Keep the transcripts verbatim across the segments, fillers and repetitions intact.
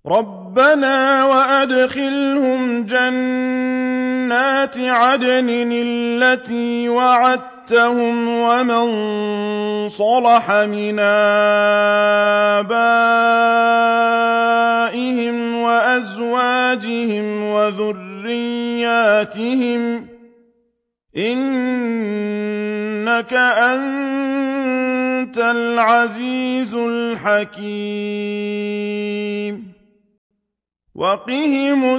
رَبَّنَا وَأَدْخِلْهُمْ جَنَّاتِ عَدْنٍ الَّتِي وَعَدتَّهُمْ وَمَن صَلَحَ مِنْ آبَائِهِمْ وَأَزْوَاجِهِمْ وَذُرِّيَّاتِهِمْ ۚ إِنَّكَ أَنتَ الْعَزِيزُ الْحَكِيمُ وَقِهِمُ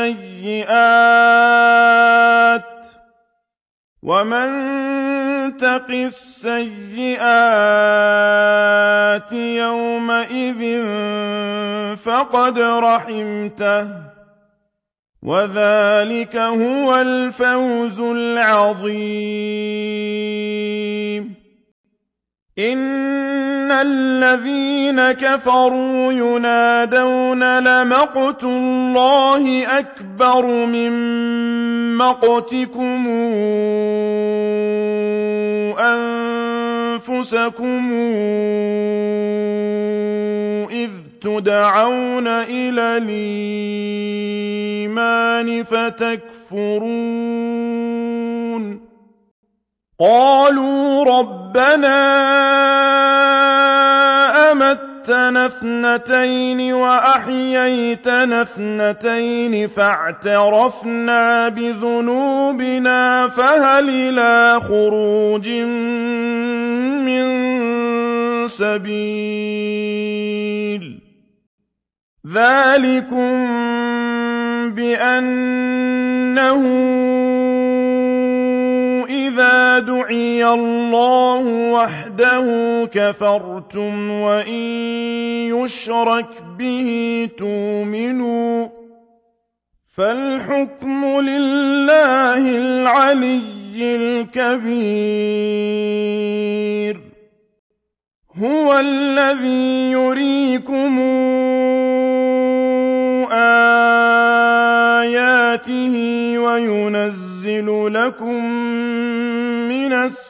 السَّيِّئَاتِ ۚ وَمَن تَقِ السَّيِّئَاتِ يَوْمَئِذٍ فَقَدْ رَحِمْتَهُ ۚ وَذَٰلِكَ هُوَ الْفَوْزُ الْعَظِيمُ إِنَّ الَّذِينَ كَفَرُوا يُنَادَوْنَ لَمَقْتُ اللَّهِ أَكْبَرُ مِن مَّقْتِكُمْ أَنفُسَكُمْ إِذْ تُدْعَوْنَ إِلَى الْإِيمَانِ فَتَكْفُرُونَ قَالُوا رَبَّنَا أَمَتَّنَا اثْنَتَيْنِ وَأَحْيَيْتَنَا اثْنَتَيْنِ فَاعْتَرَفْنَا بِذُنُوبِنَا فَهَلْ إِلَىٰ خُرُوجٍ مِّن سَبِيلٍ ذَٰلِكُم بِأَنَّهُ إِذَا دُعِيَ اللَّهُ وَحْدَهُ كَفَرْتُمْ وَإِن يُشْرَكْ بِهِ تُؤْمِنُوا ۚ فَالْحُكْمُ لِلَّهِ الْعَلِيِّ الْكَبِيرِ هُوَ الَّذِي يُرِيكُمْ آيَاتِهِ وَيُنَزِّلُ لَكُم مِّنَ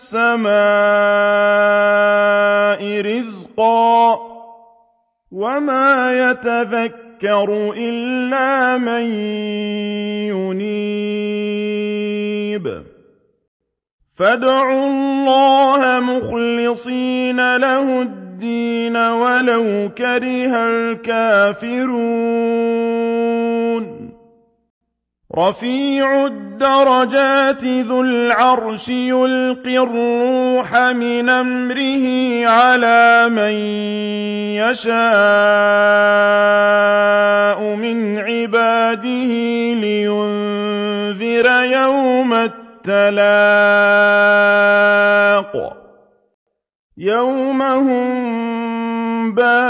السَّمَاءِ رِزْقًا ۚ وَمَا يَتَذَكَّرُ إِلَّا مَن يُنِيبُ فَادْعُوا اللَّهَ مُخْلِصِينَ لَهُ الدِّينَ وَلَوْ كَرِهَ الْكَافِرُونَ رَفِيعُ الدَّرَجَاتِ ذُو الْعَرْشِ يُلْقِي الرُّوحَ مِنْ أَمْرِهِ عَلَىٰ مَن يَشَاءُ مِنْ عِبَادِهِ لِيُنذِرَ يَوْمَ التَّلَاقِ يَوْمَ هُم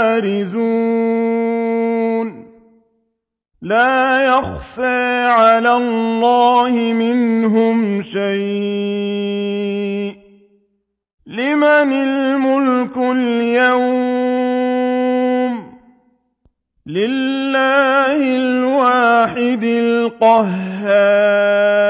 بَارِزُونَ لَا يَخْفَىٰ عَلَى اللَّهِ مِنْهُمْ شَيْءٌ ۚ لِّمَنِ الْمُلْكُ الْيَوْمَ ۖ لِلَّهِ الْوَاحِدِ الْقَهَّارِ